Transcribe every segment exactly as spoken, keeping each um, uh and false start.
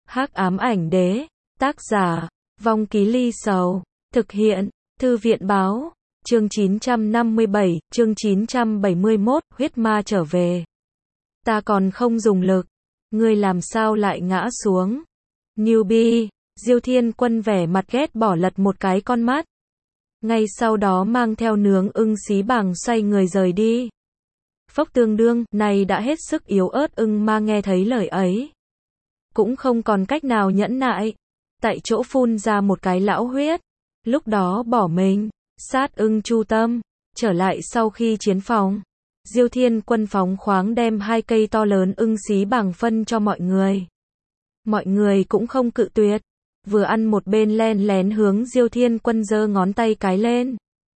Hắc ám ảnh đế, tác giả, Vong Ký Ly Sầu, thực hiện, Thư viện báo, chương chín trăm năm mươi bảy, chương chín trăm bảy mươi mốt, huyết ma trở về. Ta còn không dùng lực, ngươi làm sao lại ngã xuống? Newbie, Diêu Thiên Quân vẻ mặt ghét bỏ lật một cái con mắt. Ngay sau đó mang theo nướng ưng xí bàng xoay người rời đi. Phốc tương đương, này đã hết sức yếu ớt ưng ma nghe thấy lời ấy. Cũng không còn cách nào nhẫn nại. Tại chỗ phun ra một cái lão huyết. Lúc đó bỏ mình, sát ưng chu tâm, trở lại sau khi chiến phòng. Diêu Thiên Quân phóng khoáng đem hai cây to lớn ưng xí bàng phân cho mọi người. Mọi người cũng không cự tuyệt. Vừa ăn một bên len lén hướng Diêu Thiên Quân giơ ngón tay cái lên.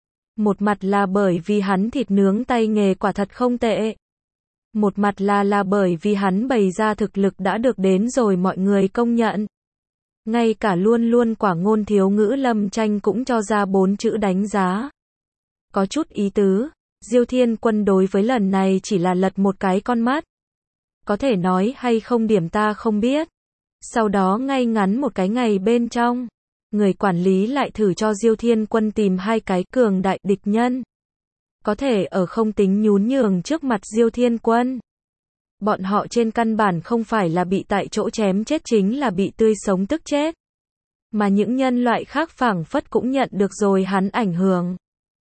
Một mặt là bởi vì hắn thịt nướng tay nghề quả thật không tệ. Một mặt là là bởi vì hắn bày ra thực lực đã được đến rồi mọi người công nhận. Ngay cả luôn luôn quả ngôn thiếu ngữ Lâm Tranh cũng cho ra bốn chữ đánh giá. Có chút ý tứ, Diêu Thiên Quân đối với lần này chỉ là lật một cái con mắt. Có thể nói hay không điểm ta không biết. Sau đó ngay ngắn một cái ngày bên trong, người quản lý lại thử cho Diêu Thiên Quân tìm hai cái cường đại địch nhân. Có thể ở không tính nhún nhường trước mặt Diêu Thiên Quân. Bọn họ trên căn bản không phải là bị tại chỗ chém chết chính là bị tươi sống tức chết. Mà những nhân loại khác phảng phất cũng nhận được rồi hắn ảnh hưởng.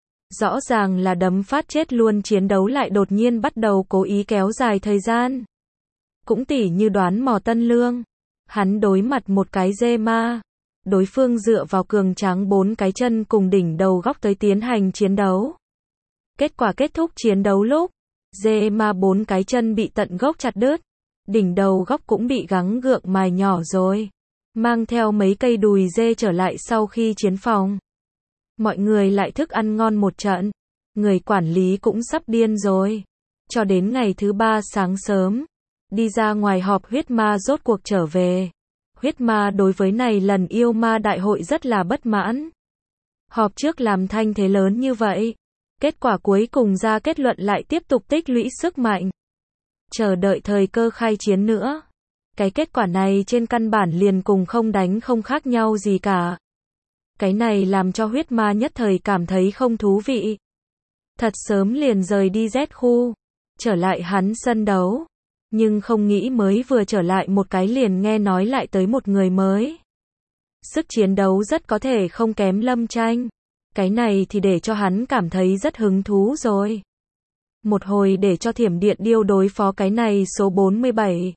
Rõ ràng là đấm phát chết luôn chiến đấu lại đột nhiên bắt đầu cố ý kéo dài thời gian. Cũng tỉ như đoán mò Tân Lương. Hắn đối mặt một cái dê ma. Đối phương dựa vào cường tráng bốn cái chân cùng đỉnh đầu góc tới tiến hành chiến đấu. Kết quả kết thúc chiến đấu lúc, dê ma bốn cái chân bị tận gốc chặt đứt. Đỉnh đầu góc cũng bị gắng gượng mài nhỏ rồi. Mang theo mấy cây đùi dê trở lại sau khi chiến phòng. Mọi người lại thức ăn ngon một trận. Người quản lý cũng sắp điên rồi. Cho đến ngày thứ ba sáng sớm. Đi ra ngoài họp huyết ma rốt cuộc trở về. Huyết ma đối với này lần yêu ma đại hội rất là bất mãn. Họp trước làm thanh thế lớn như vậy. Kết quả cuối cùng ra kết luận lại tiếp tục tích lũy sức mạnh. Chờ đợi thời cơ khai chiến nữa. Cái kết quả này trên căn bản liền cùng không đánh không khác nhau gì cả. Cái này làm cho huyết ma nhất thời cảm thấy không thú vị. Thật sớm liền rời đi Z khu. Trở lại hắn sân đấu. Nhưng không nghĩ mới vừa trở lại một cái liền nghe nói lại tới một người mới. Sức chiến đấu rất có thể không kém Lâm Tranh. Cái này thì để cho hắn cảm thấy rất hứng thú rồi. Một hồi để cho Thiểm Điện Điêu đối phó cái này số bốn mươi bảy.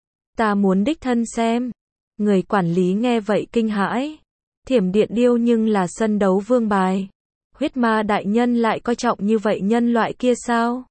Ta muốn đích thân xem. Người quản lý nghe vậy kinh hãi. Thiểm Điện Điêu nhưng là sân đấu vương bài. Huyết ma đại nhân lại coi trọng như vậy nhân loại kia sao?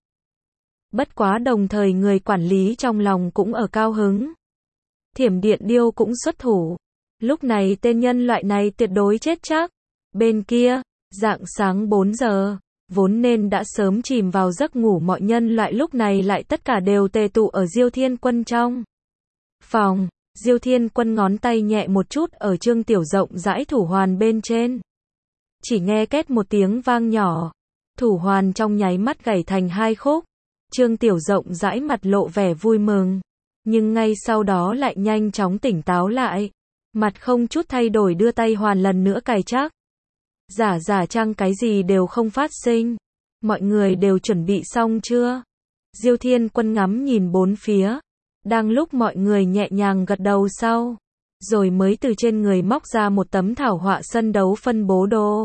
Bất quá đồng thời người quản lý trong lòng cũng ở cao hứng. Thiểm Điện Điêu cũng xuất thủ. Lúc này tên nhân loại này tuyệt đối chết chắc. Bên kia, rạng sáng bốn giờ, vốn nên đã sớm chìm vào giấc ngủ mọi nhân loại lúc này lại tất cả đều tề tụ ở Diêu Thiên Quân trong phòng. Diêu Thiên Quân ngón tay nhẹ một chút ở Trương Tiểu rộng rãi thủ hoàn bên trên. Chỉ nghe két một tiếng vang nhỏ. Thủ hoàn trong nháy mắt gãy thành hai khúc. Trương Tiểu rộng rãi mặt lộ vẻ vui mừng. Nhưng ngay sau đó lại nhanh chóng tỉnh táo lại. Mặt không chút thay đổi đưa tay hoàn lần nữa cài chắc. Giả giả chăng cái gì đều không phát sinh. Mọi người đều chuẩn bị xong chưa? Diêu Thiên Quân ngắm nhìn bốn phía. Đang lúc mọi người nhẹ nhàng gật đầu sau. Rồi mới từ trên người móc ra một tấm thảo họa sân đấu phân bố đồ.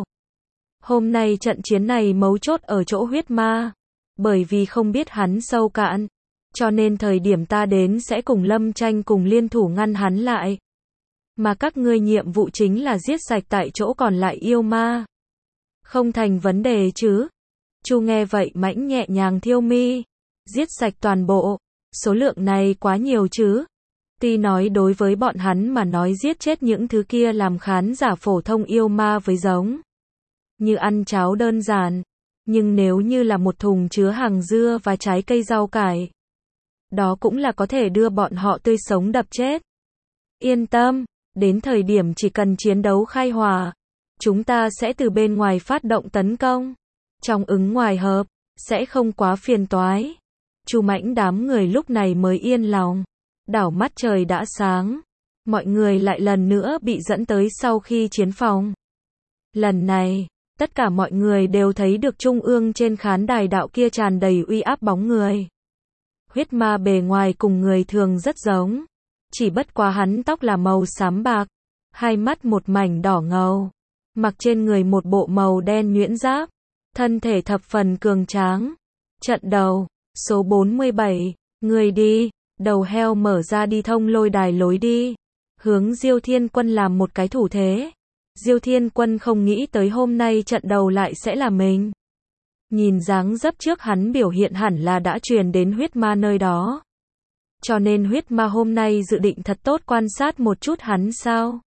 Hôm nay trận chiến này mấu chốt ở chỗ huyết ma. Bởi vì không biết hắn sâu cạn. Cho nên thời điểm ta đến sẽ cùng Lâm Tranh cùng liên thủ ngăn hắn lại. Mà các ngươi nhiệm vụ chính là giết sạch tại chỗ còn lại yêu ma. Không thành vấn đề chứ. Chu nghe vậy mãnh nhẹ nhàng thiêu mi. Giết sạch toàn bộ. Số lượng này quá nhiều chứ. Tuy nói đối với bọn hắn mà nói giết chết những thứ kia làm khán giả phổ thông yêu ma với giống. Như ăn cháo đơn giản. Nhưng nếu như là một thùng chứa hàng dưa và trái cây rau cải. Đó cũng là có thể đưa bọn họ tươi sống đập chết. Yên tâm. Đến thời điểm chỉ cần chiến đấu khai hỏa, chúng ta sẽ từ bên ngoài phát động tấn công. Trong ứng ngoài hợp, sẽ không quá phiền toái. Chu Mãnh đám người lúc này mới yên lòng. Đảo mắt trời đã sáng. mọi người lại lần nữa bị dẫn tới sau khi chiến phòng. Lần này, tất cả mọi người đều thấy được trung ương trên khán đài đạo kia tràn đầy uy áp bóng người. Huyết ma bề ngoài cùng người thường rất giống, chỉ bất quá hắn tóc là màu xám bạc, hai mắt một mảnh đỏ ngầu, mặc trên người một bộ màu đen nhuyễn giáp, thân thể thập phần cường tráng. Trận đầu, số bốn mươi bảy, người đi, đầu heo mở ra đi thông lôi đài lối đi, hướng Diêu Thiên Quân làm một cái thủ thế. Diêu Thiên Quân không nghĩ tới hôm nay trận đầu lại sẽ là mình. Nhìn dáng dấp trước hắn biểu hiện hẳn là đã truyền đến huyết ma nơi đó. Cho nên huyết ma hôm nay dự định thật tốt quan sát một chút hắn sao.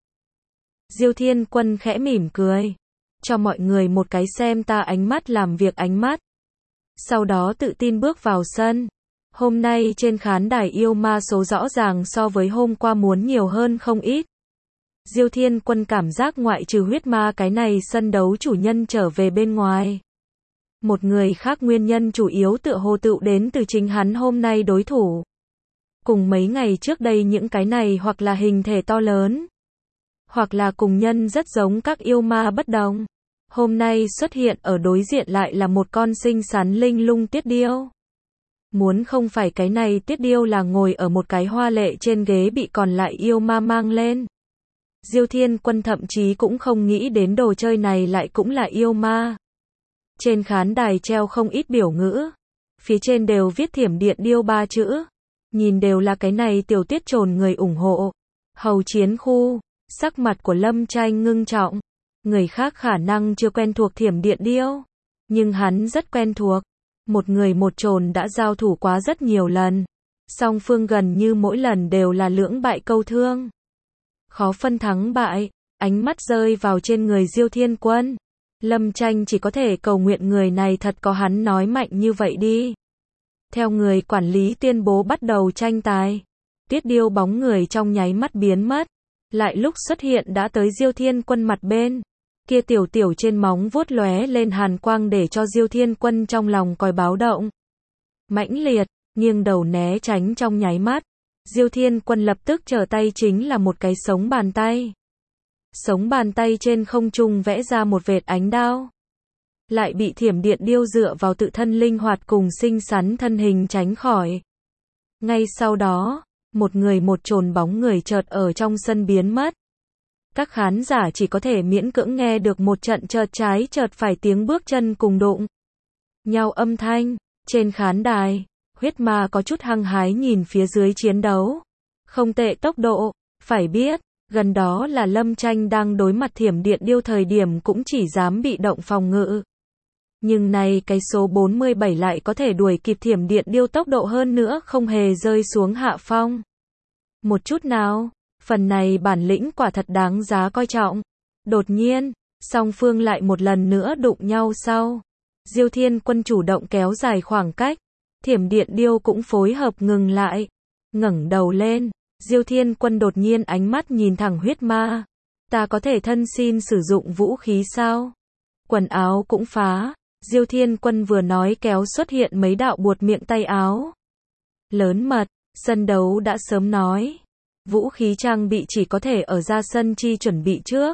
Diêu Thiên Quân khẽ mỉm cười, cho mọi người một cái xem ta ánh mắt làm việc ánh mắt. Sau đó tự tin bước vào sân. Hôm nay trên khán đài yêu ma số rõ ràng so với hôm qua muốn nhiều hơn không ít. Diêu Thiên Quân cảm giác ngoại trừ huyết ma cái này sân đấu chủ nhân trở về bên ngoài. Một người khác nguyên nhân chủ yếu tựa hồ tựu đến từ chính hắn hôm nay đối thủ. Cùng mấy ngày trước đây những cái này hoặc là hình thể to lớn, hoặc là cùng nhân rất giống các yêu ma bất đồng. Hôm nay xuất hiện ở đối diện lại là một con xinh xắn linh lung tiết điêu. Muốn không phải cái này tiết điêu là ngồi ở một cái hoa lệ trên ghế bị còn lại yêu ma mang lên. Diêu Thiên Quân thậm chí cũng không nghĩ đến đồ chơi này lại cũng là yêu ma. Trên khán đài treo không ít biểu ngữ, phía trên đều viết Thiểm Điện Điêu ba chữ, nhìn đều là cái này tiểu tiết trồn người ủng hộ. Hầu chiến khu, sắc mặt của Lâm Tranh ngưng trọng, người khác khả năng chưa quen thuộc Thiểm Điện Điêu, nhưng hắn rất quen thuộc. Một người một trồn đã giao thủ quá rất nhiều lần, song phương gần như mỗi lần đều là lưỡng bại câu thương. Khó phân thắng bại, ánh mắt rơi vào trên người Diêu Thiên Quân. Lâm Tranh chỉ có thể cầu nguyện người này thật có hắn nói mạnh như vậy đi. Theo người quản lý tuyên bố bắt đầu tranh tài, tiết điêu bóng người trong nháy mắt biến mất, lại lúc xuất hiện đã tới Diêu Thiên Quân mặt bên. Kia tiểu tiểu trên móng vuốt lóe lên hàn quang để cho Diêu Thiên Quân trong lòng còi báo động. Mãnh liệt, nghiêng đầu né tránh trong nháy mắt. Diêu Thiên Quân lập tức trở tay chính là một cái sống bàn tay. Sống bàn tay trên không trung vẽ ra một vệt ánh đao. Lại bị Thiểm Điện Điêu dựa vào tự thân linh hoạt cùng xinh xắn thân hình tránh khỏi. Ngay sau đó, một người một trồn bóng người chợt ở trong sân biến mất. Các khán giả chỉ có thể miễn cưỡng nghe được một trận chợt trái chợt phải tiếng bước chân cùng đụng nhau âm thanh. Trên khán đài, huyết ma có chút hăng hái nhìn phía dưới chiến đấu. Không tệ tốc độ, phải biết, gần đó là Lâm Tranh đang đối mặt Thiểm Điện Điêu thời điểm cũng chỉ dám bị động phòng ngự. Nhưng này cái số bốn mươi bảy lại có thể đuổi kịp Thiểm Điện Điêu tốc độ hơn nữa không hề rơi xuống hạ phong. Một chút nào, phần này bản lĩnh quả thật đáng giá coi trọng. Đột nhiên, song phương lại một lần nữa đụng nhau sau. Diêu Thiên Quân chủ động kéo dài khoảng cách. Thiểm Điện Điêu cũng phối hợp ngừng lại. Ngẩng đầu lên, Diêu Thiên Quân đột nhiên ánh mắt nhìn thẳng huyết ma. Ta có thể thân xin sử dụng vũ khí sao? Quần áo cũng phá. Diêu Thiên Quân vừa nói kéo xuất hiện mấy đạo buột miệng tay áo. Lớn mật, sân đấu đã sớm nói. Vũ khí trang bị chỉ có thể ở ra sân chi chuẩn bị trước.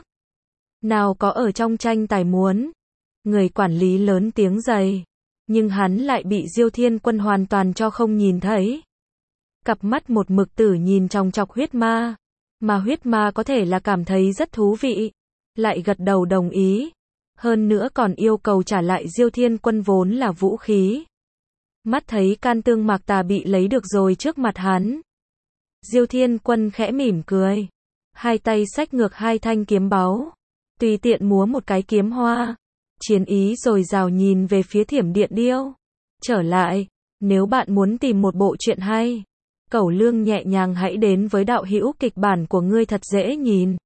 Nào có ở trong tranh tài muốn. Người quản lý lớn tiếng dày. Nhưng hắn lại bị Diêu Thiên Quân hoàn toàn cho không nhìn thấy. Cặp mắt một mực tử nhìn trong chọc huyết ma. Mà huyết ma có thể là cảm thấy rất thú vị. Lại gật đầu đồng ý. Hơn nữa còn yêu cầu trả lại Diêu Thiên Quân vốn là vũ khí. Mắt thấy can tương mạc tà bị lấy được rồi trước mặt hắn. Diêu Thiên Quân khẽ mỉm cười. Hai tay xách ngược hai thanh kiếm báu. Tùy tiện múa một cái kiếm hoa. Chiến ý rồi rào nhìn về phía Thiểm Điện Điêu. Trở lại, nếu bạn muốn tìm một bộ truyện hay, Cẩu Lương nhẹ nhàng hãy đến với đạo hữu kịch bản của ngươi thật dễ nhìn.